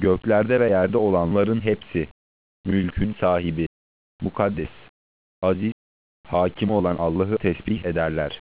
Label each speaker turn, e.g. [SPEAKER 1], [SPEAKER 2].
[SPEAKER 1] Göklerde ve yerde olanların hepsi, mülkün sahibi, mukaddes, aziz, hakim olan Allah'ı tesbih ederler.